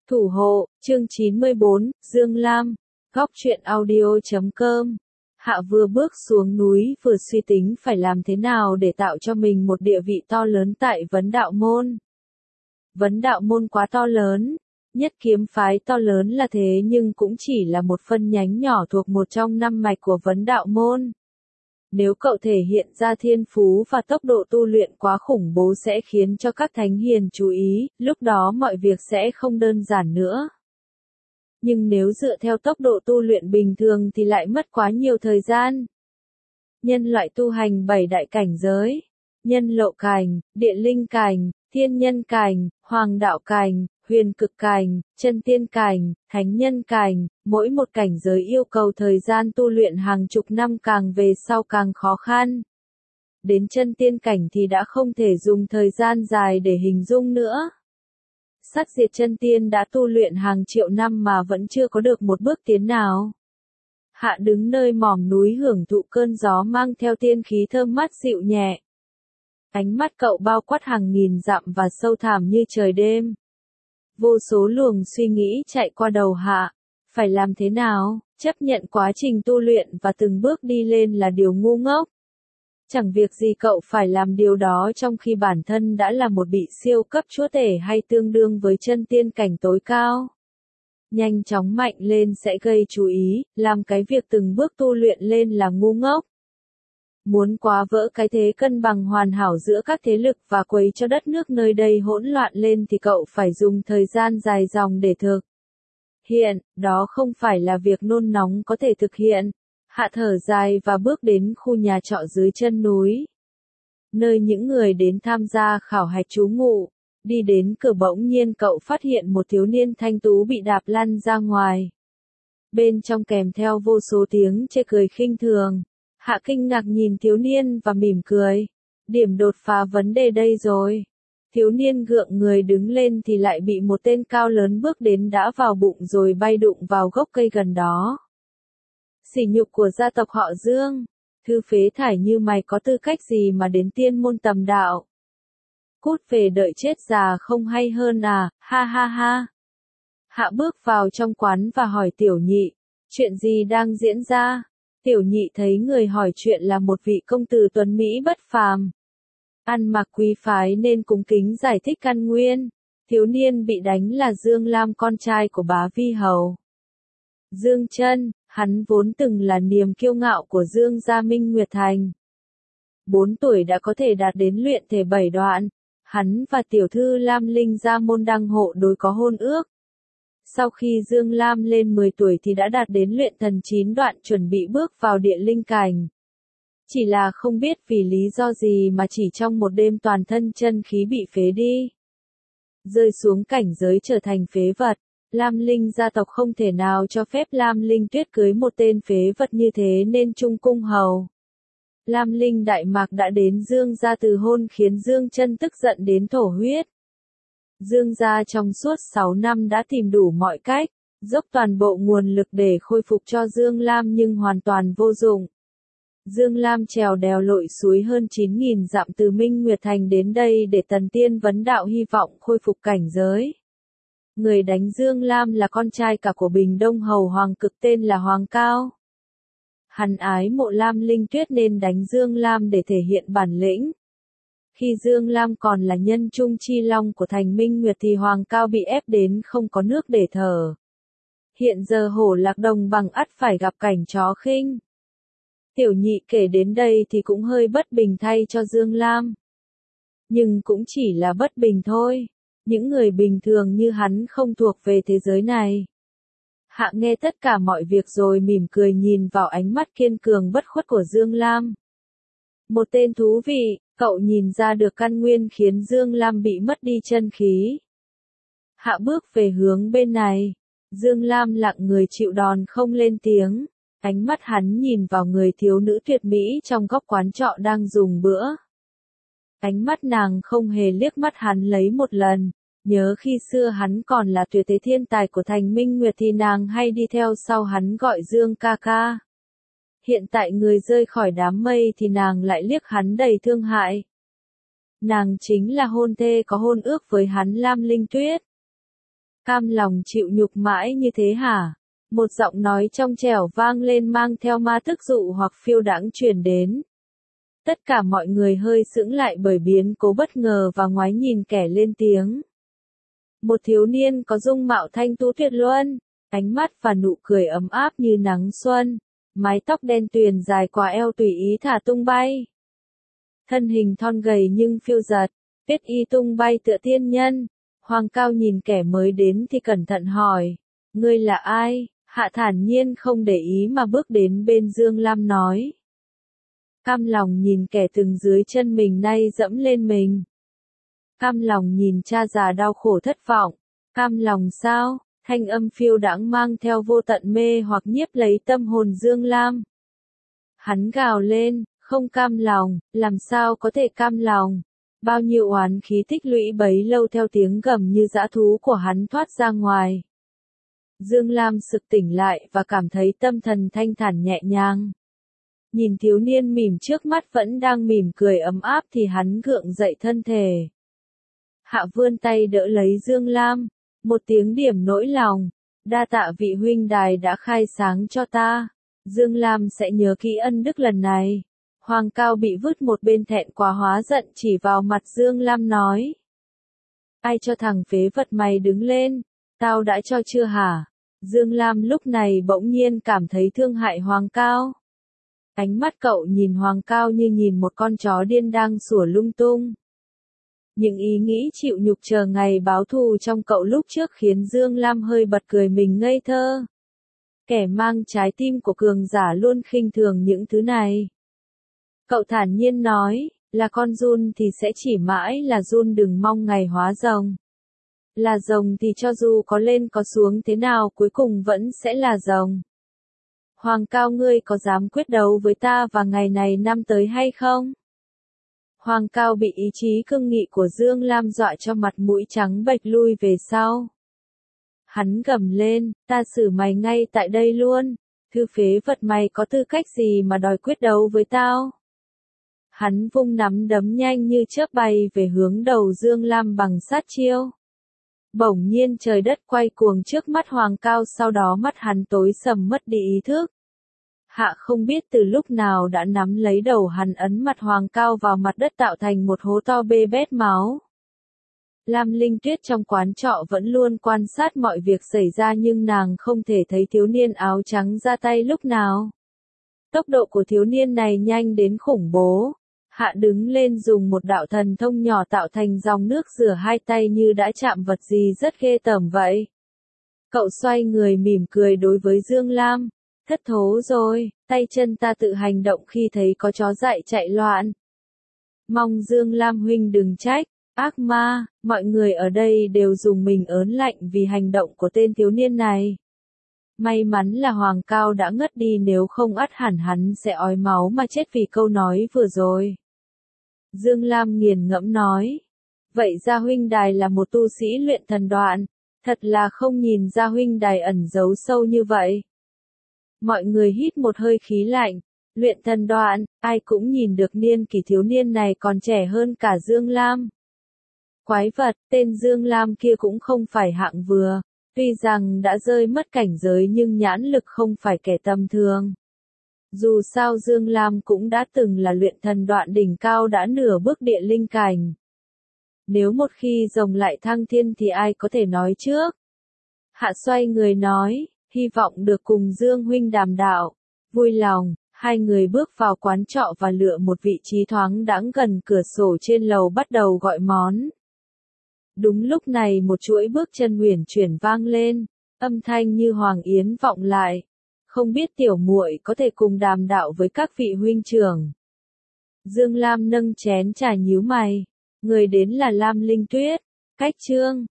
Thủ hộ, chương 94, Dương Lam, góc truyện audio.com. Hạ vừa bước xuống núi vừa suy tính phải làm thế nào để tạo cho mình một địa vị to lớn tại vấn đạo môn. Vấn đạo môn quá to lớn, nhất kiếm phái to lớn là thế nhưng cũng chỉ là một phân nhánh nhỏ thuộc một trong 5 mạch của vấn đạo môn. Nếu cậu thể hiện ra thiên phú và tốc độ tu luyện quá khủng bố sẽ khiến cho các thánh hiền chú ý, lúc đó mọi việc sẽ không đơn giản nữa. Nhưng nếu dựa theo tốc độ tu luyện bình thường thì lại mất quá nhiều thời gian. Nhân loại tu hành 7 đại cảnh giới: nhân lộ cảnh, địa linh cảnh, thiên nhân cảnh, hoàng đạo cảnh, huyền cực cảnh, chân tiên cảnh, thánh nhân cảnh, mỗi một cảnh giới yêu cầu thời gian tu luyện hàng chục năm, càng về sau càng khó khăn. Đến chân tiên cảnh thì đã không thể dùng thời gian dài để hình dung nữa. Sát diệt chân tiên đã tu luyện hàng triệu năm mà vẫn chưa có được một bước tiến nào. Hạ đứng nơi mỏm núi hưởng thụ cơn gió mang theo tiên khí thơm mát dịu nhẹ. Ánh mắt cậu bao quát hàng nghìn dặm và sâu thẳm như trời đêm. Vô số luồng suy nghĩ chạy qua đầu Hạ. Phải làm thế nào? Chấp nhận quá trình tu luyện và từng bước đi lên là điều ngu ngốc. Chẳng việc gì cậu phải làm điều đó trong khi bản thân đã là một vị siêu cấp chúa tể hay tương đương với chân tiên cảnh tối cao. Nhanh chóng mạnh lên sẽ gây chú ý, làm cái việc từng bước tu luyện lên là ngu ngốc. Muốn quá vỡ cái thế cân bằng hoàn hảo giữa các thế lực và quấy cho đất nước nơi đây hỗn loạn lên thì cậu phải dùng thời gian dài dòng để thực hiện, đó không phải là việc nôn nóng có thể thực hiện. Hạ thở dài và bước đến khu nhà trọ dưới chân núi, nơi những người đến tham gia khảo hạch trú ngụ. Đi đến cửa bỗng nhiên cậu phát hiện một thiếu niên thanh tú bị đạp lăn ra ngoài. Bên trong kèm theo vô số tiếng chê cười khinh thường. Hạ kinh ngạc nhìn thiếu niên và mỉm cười. Điểm đột phá vấn đề đây rồi. Thiếu niên gượng người đứng lên thì lại bị một tên cao lớn bước đến đá vào bụng rồi bay đụng vào gốc cây gần đó. Sỉ nhục của gia tộc họ Dương. Thư phế thải như mày có tư cách gì mà đến tiên môn tầm đạo. Cút về đợi chết già không hay hơn à, ha ha ha. Hạ bước vào trong quán và hỏi tiểu nhị, chuyện gì đang diễn ra? Tiểu nhị thấy người hỏi chuyện là một vị công tử tuấn Mỹ bất phàm. Ăn mặc quý phái nên cung kính giải thích căn nguyên. Thiếu niên bị đánh là Dương Lam, con trai của bá vi hầu Dương Chân, hắn vốn từng là niềm kiêu ngạo của Dương gia Minh Nguyệt Thành. 4 tuổi đã có thể đạt đến luyện thể 7 đoạn. Hắn và tiểu thư Lam Linh gia môn đăng hộ đối có hôn ước. Sau khi Dương Lam lên 10 tuổi thì đã đạt đến luyện thần 9 đoạn, chuẩn bị bước vào địa linh cảnh. Chỉ là không biết vì lý do gì mà chỉ trong một đêm toàn thân chân khí bị phế đi. Rơi xuống cảnh giới trở thành phế vật. Lam Linh gia tộc không thể nào cho phép Lam Linh Tuyết cưới một tên phế vật như thế nên trung cung hầu. Lam Linh Đại Mạc đã đến Dương gia từ hôn khiến Dương Chân tức giận đến thổ huyết. Dương gia trong suốt 6 năm đã tìm đủ mọi cách, dốc toàn bộ nguồn lực để khôi phục cho Dương Lam nhưng hoàn toàn vô dụng. Dương Lam trèo đèo lội suối hơn 9.000 dặm từ Minh Nguyệt Thành đến đây để tần tiên vấn đạo hy vọng khôi phục cảnh giới. Người đánh Dương Lam là con trai cả của Bình Đông Hầu Hoàng Cực tên là Hoàng Cao. Hắn ái mộ Lam Linh Tuyết nên đánh Dương Lam để thể hiện bản lĩnh. Khi Dương Lam còn là nhân trung chi long của thành Minh Nguyệt thì Hoàng Cao bị ép đến không có nước để thở. Hiện giờ hổ lạc đồng bằng ắt phải gặp cảnh chó khinh. Tiểu nhị kể đến đây thì cũng hơi bất bình thay cho Dương Lam. Nhưng cũng chỉ là bất bình thôi. Những người bình thường như hắn không thuộc về thế giới này. Hạ nghe tất cả mọi việc rồi mỉm cười nhìn vào ánh mắt kiên cường bất khuất của Dương Lam. Một tên thú vị, cậu nhìn ra được căn nguyên khiến Dương Lam bị mất đi chân khí. Hạ bước về hướng bên này. Dương Lam lặng người chịu đòn không lên tiếng. Ánh mắt hắn nhìn vào người thiếu nữ tuyệt mỹ trong góc quán trọ đang dùng bữa. Ánh mắt nàng không hề liếc mắt hắn lấy một lần. Nhớ khi xưa hắn còn là tuyệt thế thiên tài của thành Minh Nguyệt thì nàng hay đi theo sau hắn gọi Dương ca ca. Hiện tại người rơi khỏi đám mây thì nàng lại liếc hắn đầy thương hại. Nàng chính là hôn thê có hôn ước với hắn Lam Linh Tuyết. Cam lòng chịu nhục mãi như thế hả? Một giọng nói trong trẻo vang lên mang theo ma thức dụ hoặc phiêu đãng truyền đến. Tất cả mọi người hơi sững lại bởi biến cố bất ngờ và ngoái nhìn kẻ lên tiếng. Một thiếu niên có dung mạo thanh tú tuyệt luân, ánh mắt và nụ cười ấm áp như nắng xuân, mái tóc đen tuyền dài qua eo tùy ý thả tung bay. Thân hình thon gầy nhưng phiêu dật, tuyết y tung bay tựa tiên nhân. Hoàng Cao nhìn kẻ mới đến thì cẩn thận hỏi, ngươi là ai? Hạ thản nhiên không để ý mà bước đến bên Dương Lam nói. Cam lòng nhìn kẻ từng dưới chân mình nay dẫm lên mình. Cam lòng nhìn cha già đau khổ thất vọng. Cam lòng sao? Thanh âm phiêu đãng mang theo vô tận mê hoặc nhiếp lấy tâm hồn Dương Lam. Hắn gào lên, không cam lòng, làm sao có thể cam lòng? Bao nhiêu oán khí tích lũy bấy lâu theo tiếng gầm như dã thú của hắn thoát ra ngoài. Dương Lam sực tỉnh lại và cảm thấy tâm thần thanh thản nhẹ nhàng. Nhìn thiếu niên mỉm trước mắt vẫn đang mỉm cười ấm áp thì hắn gượng dậy thân thể. Hạ vươn tay đỡ lấy Dương Lam, một tiếng điểm nỗi lòng, đa tạ vị huynh đài đã khai sáng cho ta. Dương Lam sẽ nhớ kỹ ân đức lần này. Hoàng Cao bị vứt một bên thẹn quá hóa giận chỉ vào mặt Dương Lam nói. Ai cho thằng phế vật mày đứng lên, tao đã cho chưa hả? Dương Lam lúc này bỗng nhiên cảm thấy thương hại Hoàng Cao. Ánh mắt cậu nhìn Hoàng Cao như nhìn một con chó điên đang sủa lung tung. Những ý nghĩ chịu nhục chờ ngày báo thù trong cậu lúc trước khiến Dương Lam hơi bật cười mình ngây thơ. Kẻ mang trái tim của cường giả luôn khinh thường những thứ này. Cậu thản nhiên nói, là con giun thì sẽ chỉ mãi là giun, đừng mong ngày hóa rồng. Là rồng thì cho dù có lên có xuống thế nào cuối cùng vẫn sẽ là rồng. Hoàng Cao, ngươi có dám quyết đấu với ta vào ngày này năm tới hay không? Hoàng Cao bị ý chí cương nghị của Dương Lam dọa cho mặt mũi trắng bệch lui về sau. Hắn gầm lên, ta xử mày ngay tại đây luôn. Thư phế vật, mày có tư cách gì mà đòi quyết đấu với tao? Hắn vung nắm đấm nhanh như chớp bay về hướng đầu Dương Lam bằng sát chiêu. Bỗng nhiên trời đất quay cuồng trước mắt Hoàng Cao, sau đó mắt hắn tối sầm mất đi ý thức. Hạ không biết từ lúc nào đã nắm lấy đầu hắn ấn mặt Hoàng Cao vào mặt đất tạo thành một hố to bê bết máu. Lam Linh Tuyết trong quán trọ vẫn luôn quan sát mọi việc xảy ra nhưng nàng không thể thấy thiếu niên áo trắng ra tay lúc nào. Tốc độ của thiếu niên này nhanh đến khủng bố. Hạ đứng lên dùng một đạo thần thông nhỏ tạo thành dòng nước rửa hai tay như đã chạm vật gì rất ghê tởm vậy. Cậu xoay người mỉm cười đối với Dương Lam. Thất thố rồi, tay chân ta tự hành động khi thấy có chó dại chạy loạn. Mong Dương Lam huynh đừng trách. Ác ma, mọi người ở đây đều dùng mình ớn lạnh vì hành động của tên thiếu niên này. May mắn là Hoàng Cao đã ngất đi, nếu không ắt hẳn hắn sẽ ói máu mà chết vì câu nói vừa rồi. Dương Lam nghiền ngẫm nói. Vậy ra huynh đài là một tu sĩ luyện thần đoạn, thật là không nhìn ra huynh đài ẩn giấu sâu như vậy. Mọi người hít một hơi khí lạnh. Luyện thần đoạn, ai cũng nhìn được niên kỷ thiếu niên này còn trẻ hơn cả Dương Lam. Quái vật, tên Dương Lam kia cũng không phải hạng vừa, tuy rằng đã rơi mất cảnh giới nhưng nhãn lực không phải kẻ tầm thường. Dù sao Dương Lam cũng đã từng là luyện thần đoạn đỉnh cao, đã nửa bước địa linh cảnh. Nếu một khi rồng lại thăng thiên thì ai có thể nói trước. Hạ xoay người nói, hy vọng được cùng Dương huynh đàm đạo. Vui lòng, hai người bước vào quán trọ và lựa một vị trí thoáng đãng gần cửa sổ trên lầu bắt đầu gọi món. Đúng lúc này một chuỗi bước chân uyển chuyển vang lên, âm thanh như hoàng yến vọng lại. Không biết tiểu muội có thể cùng đàm đạo với các vị huynh trưởng. Dương Lam nâng chén trà nhíu mày. Người đến là Lam Linh Tuyết. Cách chương